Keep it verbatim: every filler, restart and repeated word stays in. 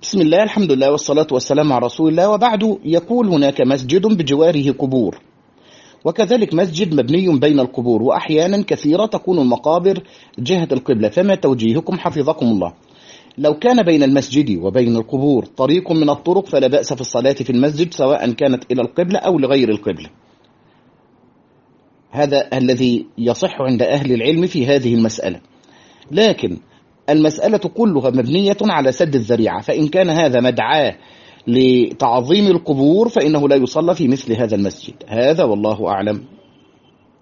بسم الله، الحمد لله والصلاة والسلام على رسول الله، وبعد. يقول: هناك مسجد بجواره قبور، وكذلك مسجد مبني بين القبور، وأحيانا كثيرة تكون المقابر جهة القبلة، فما توجيهكم حفظكم الله؟ لو كان بين المسجد وبين القبور طريق من الطرق فلا بأس في الصلاة في المسجد، سواء كانت إلى القبلة أو لغير القبلة. هذا الذي يصح عند أهل العلم في هذه المسألة، لكن المسألة كلها مبنية على سد الذريعة، فإن كان هذا مدعاة لتعظيم القبور فإنه لا يصلى في مثل هذا المسجد. هذا والله أعلم.